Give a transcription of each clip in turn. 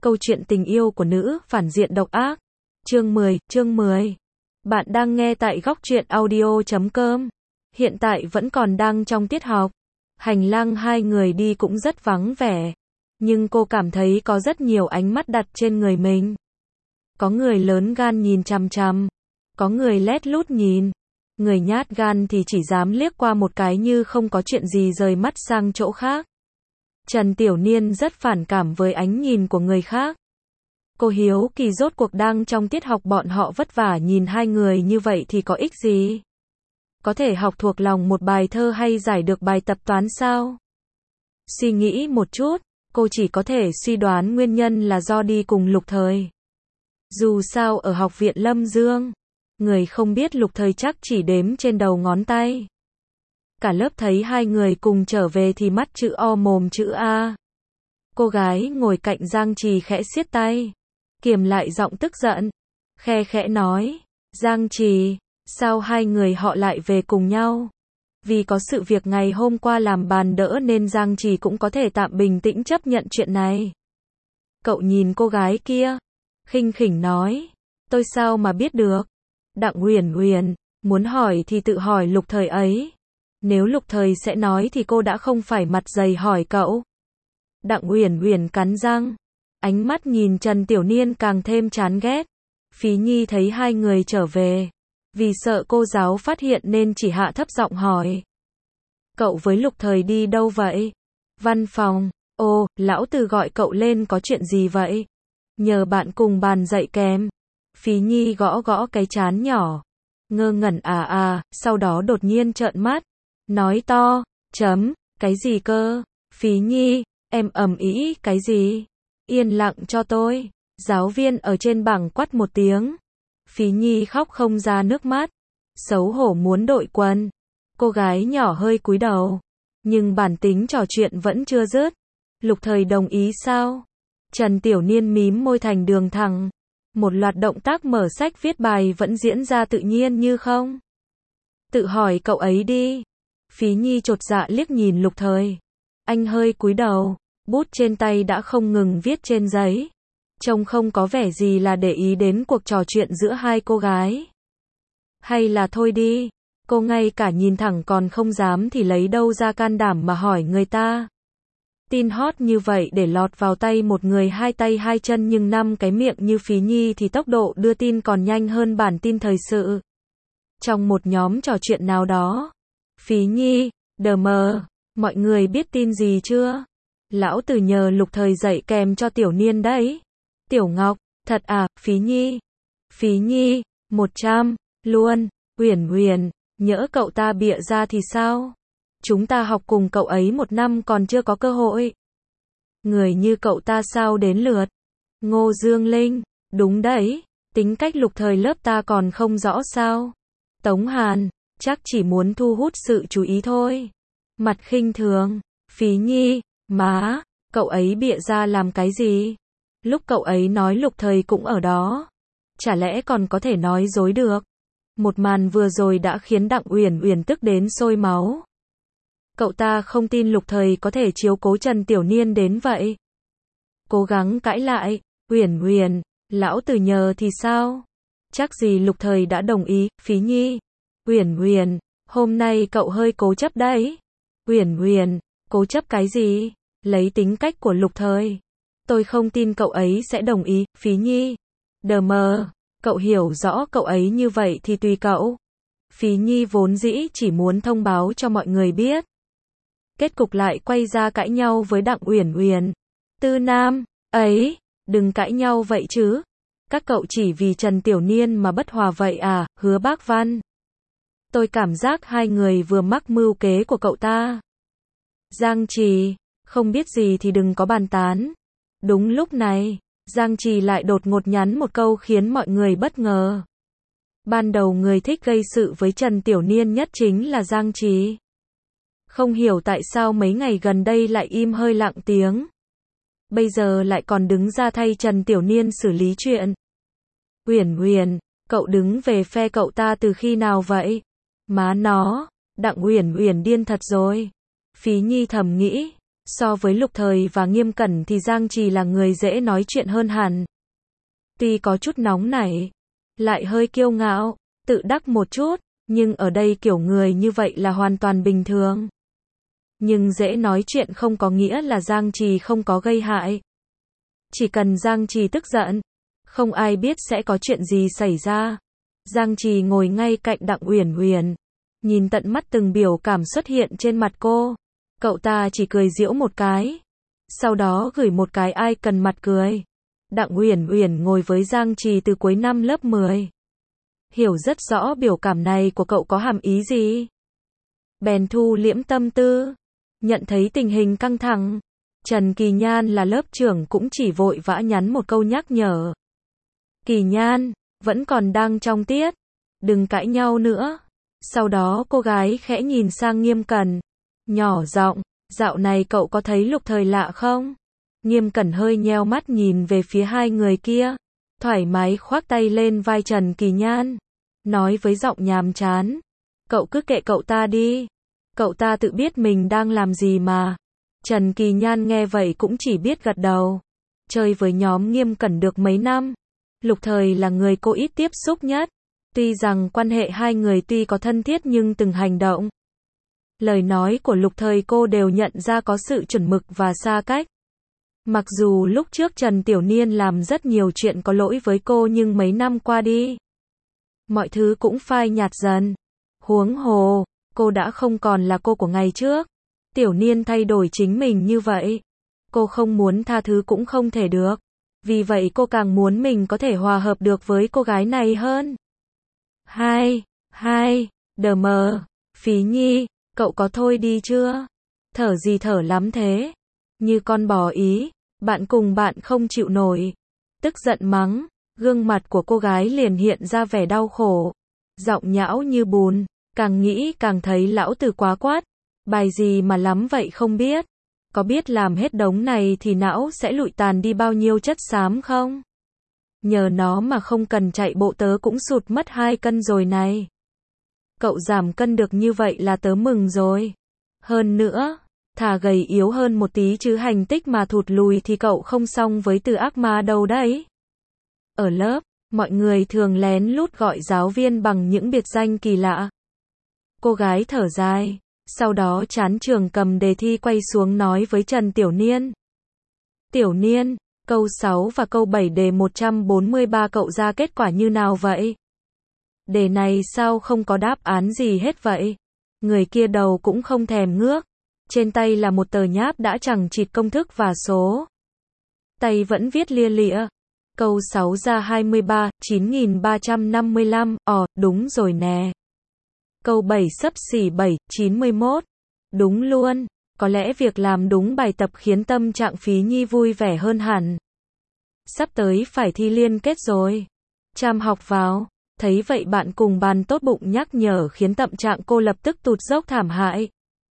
Câu chuyện tình yêu của nữ phản diện độc ác. Chương 10. Bạn đang nghe tại góc truyện audio.com. Hiện tại vẫn còn đang trong tiết học. Hành lang hai người đi cũng rất vắng vẻ. Nhưng cô cảm thấy có rất nhiều ánh mắt đặt trên người mình. Có người lớn gan nhìn chằm chằm. Có người lét lút nhìn. Người nhát gan thì chỉ dám liếc qua một cái như không có chuyện gì rời mắt sang chỗ khác. Trần Tiểu Niên rất phản cảm với ánh nhìn của người khác. Cô hiếu kỳ rốt cuộc đang trong tiết học bọn họ vất vả nhìn hai người như vậy thì có ích gì? Có thể học thuộc lòng một bài thơ hay giải được bài tập toán sao? Suy nghĩ một chút, cô chỉ có thể suy đoán nguyên nhân là do đi cùng Lục Thời. Dù sao ở học viện Lâm Dương, người không biết Lục Thời chắc chỉ đếm trên đầu ngón tay. Cả lớp thấy hai người cùng trở về thì mắt chữ O mồm chữ A. Cô gái ngồi cạnh Giang Trì khẽ siết tay, kiềm lại giọng tức giận, khe khẽ nói, Giang Trì, sao hai người họ lại về cùng nhau? Vì có sự việc ngày hôm qua làm bàn đỡ nên Giang Trì cũng có thể tạm bình tĩnh chấp nhận chuyện này. Cậu nhìn cô gái kia, khinh khỉnh nói, tôi sao mà biết được? Đặng Uyển Uyển, muốn hỏi thì tự hỏi Lục Thời ấy. Nếu Lục Thời sẽ nói thì cô đã không phải mặt dày hỏi cậu. Đặng Uyển Uyển cắn răng, ánh mắt nhìn Trần Tiểu Niên càng thêm chán ghét. Phí Nhi thấy hai người trở về, vì sợ cô giáo phát hiện nên chỉ hạ thấp giọng hỏi. Cậu với Lục Thời đi đâu vậy? Văn phòng. Ồ, lão Từ gọi cậu lên có chuyện gì vậy? Nhờ bạn cùng bàn dạy kèm. Phí Nhi gõ gõ cái trán nhỏ, ngơ ngẩn sau đó đột nhiên trợn mắt, nói to, cái gì cơ? Phí Nhi, em ầm ĩ cái gì? Yên lặng cho tôi. Giáo viên ở trên bảng quát một tiếng. Phí Nhi khóc không ra nước mắt, xấu hổ muốn đội quần. Cô gái nhỏ hơi cúi đầu, nhưng bản tính trò chuyện vẫn chưa dứt. Lục Thời đồng ý sao? Trần Tiểu Niên mím môi thành đường thẳng. Một loạt động tác mở sách viết bài vẫn diễn ra tự nhiên như không. Tự hỏi cậu ấy đi. Phí Nhi chột dạ liếc nhìn Lục Thời. Anh hơi cúi đầu, bút trên tay đã không ngừng viết trên giấy. Trông không có vẻ gì là để ý đến cuộc trò chuyện giữa hai cô gái. Hay là thôi đi, cô ngay cả nhìn thẳng còn không dám thì lấy đâu ra can đảm mà hỏi người ta. Tin hot như vậy để lọt vào tay một người hai tay hai chân nhưng năm cái miệng như Phí Nhi thì tốc độ đưa tin còn nhanh hơn bản tin thời sự. Trong một nhóm trò chuyện nào đó, Phí Nhi, mọi người biết tin gì chưa? Lão Từ nhờ Lục Thời dạy kèm cho Tiểu Niên đấy. Tiểu Ngọc, thật à? Phí Nhi. Phí Nhi, 100, luôn. Uyển Uyển, nhỡ cậu ta bịa ra thì sao? Chúng ta học cùng cậu ấy 1 năm còn chưa có cơ hội. Người như cậu ta sao đến lượt? Ngô Dương Linh, đúng đấy, tính cách Lục Thời lớp ta còn không rõ sao? Tống Hàn, chắc chỉ muốn thu hút sự chú ý thôi. Mặt khinh thường, Phí Nhi, má, cậu ấy bịa ra làm cái gì? Lúc cậu ấy nói Lục Thời cũng ở đó. Chả lẽ còn có thể nói dối được? Một màn vừa rồi đã khiến Đặng Uyển Uyển tức đến sôi máu. Cậu ta không tin Lục Thời có thể chiếu cố Trần Tiểu Niên đến vậy. Cố gắng cãi lại, Uyển Uyển, lão Từ nhờ thì sao? Chắc gì Lục Thời đã đồng ý, Phí Nhi. Uyển Uyển, hôm nay cậu hơi cố chấp đấy. Uyển Uyển, cố chấp cái gì? Lấy tính cách của Lục Thời, tôi không tin cậu ấy sẽ đồng ý, Phí Nhi. Cậu hiểu rõ cậu ấy như vậy thì tùy cậu. Phí Nhi vốn dĩ chỉ muốn thông báo cho mọi người biết. Kết cục lại quay ra cãi nhau với Đặng Uyển Uyển. Tư Nam, ấy, đừng cãi nhau vậy chứ. Các cậu chỉ vì Trần Tiểu Niên mà bất hòa vậy à? Hứa Bác Văn. Tôi cảm giác hai người vừa mắc mưu kế của cậu ta. Giang Trì, không biết gì thì đừng có bàn tán. Đúng lúc này, Giang Trì lại đột ngột nhắn một câu khiến mọi người bất ngờ. Ban đầu người thích gây sự với Trần Tiểu Niên nhất chính là Giang Trì. Không hiểu tại sao mấy ngày gần đây lại im hơi lặng tiếng. Bây giờ lại còn đứng ra thay Trần Tiểu Niên xử lý chuyện. Uyển Uyển, cậu đứng về phe cậu ta từ khi nào vậy? Má nó, Đặng Uyển Uyển điên thật rồi. Phí Nhi thầm nghĩ, So với Lục Thời và Nghiêm Cẩn thì Giang Trì là người dễ nói chuyện hơn hẳn. Tuy có chút nóng nảy, lại hơi kiêu ngạo, tự đắc một chút, nhưng ở đây kiểu người như vậy là hoàn toàn bình thường. Nhưng dễ nói chuyện không có nghĩa là Giang Trì không có gây hại. Chỉ cần Giang Trì tức giận, không ai biết sẽ có chuyện gì xảy ra. Giang Trì ngồi ngay cạnh Đặng Uyển Uyển, nhìn tận mắt từng biểu cảm xuất hiện trên mặt cô. Cậu ta chỉ cười giễu một cái, sau đó gửi một cái ai cần mặt cười. Đặng Uyển Uyển ngồi với Giang Trì từ cuối năm lớp 10. Hiểu rất rõ biểu cảm này của cậu có hàm ý gì. Bèn thu liễm tâm tư, nhận thấy tình hình căng thẳng. Trần Kỳ Nhan là lớp trưởng cũng chỉ vội vã nhắn một câu nhắc nhở. Kỳ Nhan, vẫn còn đang trong tiết, đừng cãi nhau nữa. Sau đó cô gái khẽ nhìn sang Nghiêm Cẩn, nhỏ giọng, dạo này cậu có thấy Lục Thời lạ không? Nghiêm Cẩn hơi nheo mắt nhìn về phía hai người kia, thoải mái khoác tay lên vai Trần Kỳ Nhan, nói với giọng nhàm chán, cậu cứ kệ cậu ta đi, cậu ta tự biết mình đang làm gì mà. Trần Kỳ Nhan nghe vậy cũng chỉ biết gật đầu. Chơi với nhóm Nghiêm Cẩn được mấy năm, Lục Thời là người cô ít tiếp xúc nhất. Tuy rằng quan hệ hai người tuy có thân thiết nhưng từng hành động, lời nói của Lục Thời cô đều nhận ra có sự chuẩn mực và xa cách. Mặc dù lúc trước Trần Tiểu Niên làm rất nhiều chuyện có lỗi với cô nhưng mấy năm qua đi, mọi thứ cũng phai nhạt dần. Huống hồ, cô đã không còn là cô của ngày trước. Tiểu Niên thay đổi chính mình như vậy, cô không muốn tha thứ cũng không thể được. Vì vậy cô càng muốn mình có thể hòa hợp được với cô gái này hơn. DM, Phí Nhi, cậu có thôi đi chưa? Thở gì thở lắm thế? Như con bò ý, bạn cùng bạn không chịu nổi. Tức giận mắng, gương mặt của cô gái liền hiện ra vẻ đau khổ. Giọng nhão như bùn, càng nghĩ càng thấy lão tử quá quát. Bài gì mà lắm vậy không biết? Có biết làm hết đống này thì não sẽ lụi tàn đi bao nhiêu chất xám không? Nhờ nó mà không cần chạy bộ tớ cũng sụt mất 2 cân rồi này. Cậu giảm cân được như vậy là tớ mừng rồi. Hơn nữa, thà gầy yếu hơn một tí chứ hành tích mà thụt lùi thì cậu không xong với từ ác ma đâu đấy. Ở lớp, mọi người thường lén lút gọi giáo viên bằng những biệt danh kỳ lạ. Cô gái thở dài, sau đó chán trường cầm đề thi quay xuống nói với Trần Tiểu Niên. Tiểu Niên, câu 6 và câu 7 đề 143 cậu ra kết quả như nào vậy? Đề này sao không có đáp án gì hết vậy? Người kia đầu cũng không thèm ngước. Trên tay là một tờ nháp đã chẳng chịt công thức và số. Tay vẫn viết lia lịa. Câu 6 ra 23, 9355, đúng rồi nè. Câu 7 xấp xỉ 7, 91. Đúng luôn. Có lẽ việc làm đúng bài tập khiến tâm trạng Phí Nhi vui vẻ hơn hẳn. Sắp tới phải thi liên kết rồi. Chăm học vào. Thấy vậy bạn cùng bàn tốt bụng nhắc nhở khiến tâm trạng cô lập tức tụt dốc thảm hại.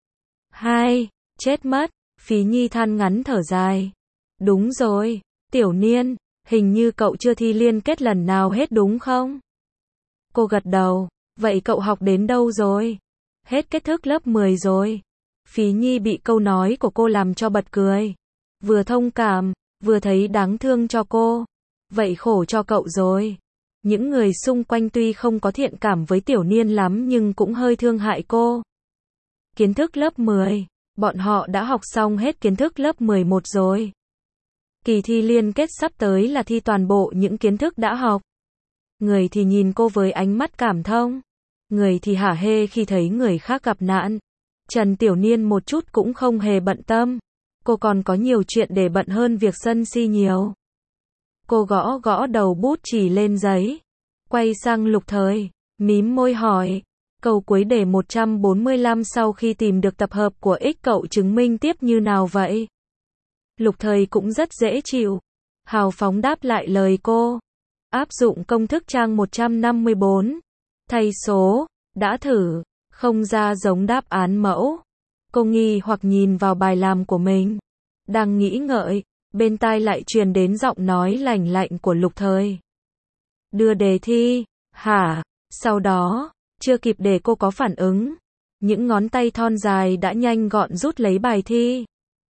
Chết mất. Phí Nhi than ngắn thở dài. Đúng rồi, Tiểu Niên, hình như cậu chưa thi liên kết lần nào hết đúng không? Cô gật đầu. Vậy cậu học đến đâu rồi? Hết kết thúc lớp 10 rồi. Phí Nhi bị câu nói của cô làm cho bật cười. Vừa thông cảm, vừa thấy đáng thương cho cô. Vậy khổ cho cậu rồi. Những người xung quanh tuy không có thiện cảm với Tiểu Niên lắm nhưng cũng hơi thương hại cô. Kiến thức lớp 10, bọn họ đã học xong hết kiến thức lớp 11 rồi. Kỳ thi liên kết sắp tới là thi toàn bộ những kiến thức đã học. Người thì nhìn cô với ánh mắt cảm thông, người thì hả hê khi thấy người khác gặp nạn. Trần Tiểu Niên một chút cũng không hề bận tâm. Cô còn có nhiều chuyện để bận hơn việc sân si nhiều. Cô gõ gõ đầu bút chì lên giấy. Quay sang Lục Thời, mím môi hỏi. Câu cuối đề 145 sau khi tìm được tập hợp của x cậu chứng minh tiếp như nào vậy? Lục Thời cũng rất dễ chịu. Hào phóng đáp lại lời cô. Áp dụng công thức trang 154. Thay số, đã thử, không ra giống đáp án mẫu. Cô nghi hoặc nhìn vào bài làm của mình. Đang nghĩ ngợi, bên tai lại truyền đến giọng nói lành lạnh của Lục Thời. Đưa đề thi, hả? Sau đó, chưa kịp để cô có phản ứng, những ngón tay thon dài đã nhanh gọn rút lấy bài thi.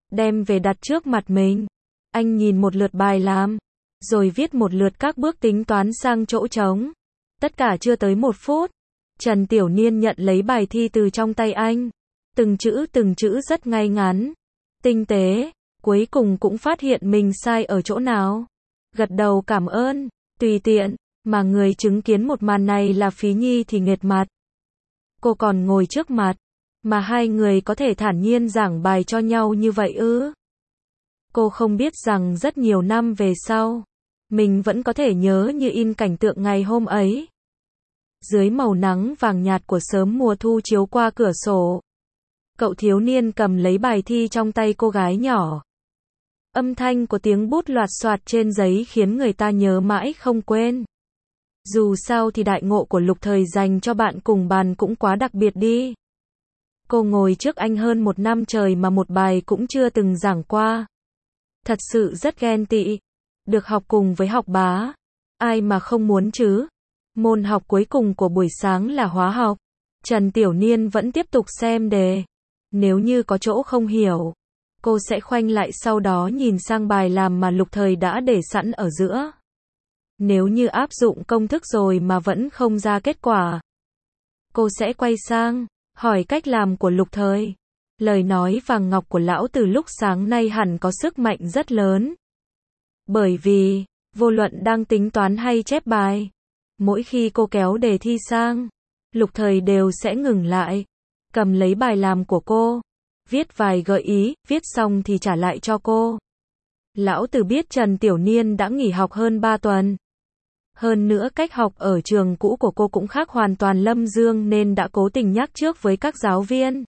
đem về đặt trước mặt mình. Anh nhìn một lượt bài làm, rồi viết một lượt các bước tính toán sang chỗ trống. Tất cả chưa tới 1 phút. Trần Tiểu Niên nhận lấy bài thi từ trong tay anh. Từng chữ rất ngay ngắn, tinh tế, cuối cùng cũng phát hiện mình sai ở chỗ nào. Gật đầu cảm ơn, tùy tiện, mà người chứng kiến một màn này là Phí Nhi thì nghệt mặt. Cô còn ngồi trước mặt, mà hai người có thể thản nhiên giảng bài cho nhau như vậy ư? Cô không biết rằng rất nhiều năm về sau, mình vẫn có thể nhớ như in cảnh tượng ngày hôm ấy. Dưới màu nắng vàng nhạt của sớm mùa thu chiếu qua cửa sổ, cậu thiếu niên cầm lấy bài thi trong tay cô gái nhỏ. Âm thanh của tiếng bút loạt soạt trên giấy khiến người ta nhớ mãi không quên. Dù sao thì đại ngộ của Lục Thời dành cho bạn cùng bàn cũng quá đặc biệt đi. Cô ngồi trước anh hơn 1 năm trời mà một bài cũng chưa từng giảng qua. Thật sự rất ghen tị. Được học cùng với học bá. Ai mà không muốn chứ. Môn học cuối cùng của buổi sáng là hóa học. Trần Tiểu Niên vẫn tiếp tục xem đề. Nếu như có chỗ không hiểu, cô sẽ khoanh lại sau đó nhìn sang bài làm mà Lục Thời đã để sẵn ở giữa. Nếu như áp dụng công thức rồi mà vẫn không ra kết quả, cô sẽ quay sang, hỏi cách làm của Lục Thời. Lời nói vàng ngọc của lão từ lúc sáng nay hẳn có sức mạnh rất lớn. Bởi vì, vô luận đang tính toán hay chép bài, mỗi khi cô kéo đề thi sang, Lục Thời đều sẽ ngừng lại, cầm lấy bài làm của cô, viết vài gợi ý, viết xong thì trả lại cho cô. Lão Từ biết Trần Tiểu Niên đã nghỉ học hơn 3 tuần. Hơn nữa cách học ở trường cũ của cô cũng khác hoàn toàn Lâm Dương nên đã cố tình nhắc trước với các giáo viên.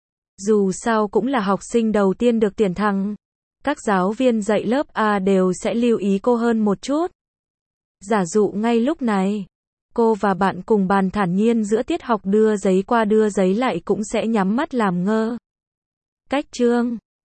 Dù sao cũng là học sinh đầu tiên được tuyển thẳng. Các giáo viên dạy lớp A đều sẽ lưu ý cô hơn một chút. Giả dụ ngay lúc này, cô và bạn cùng bàn thản nhiên giữa tiết học đưa giấy qua đưa giấy lại cũng sẽ nhắm mắt làm ngơ. Cách chương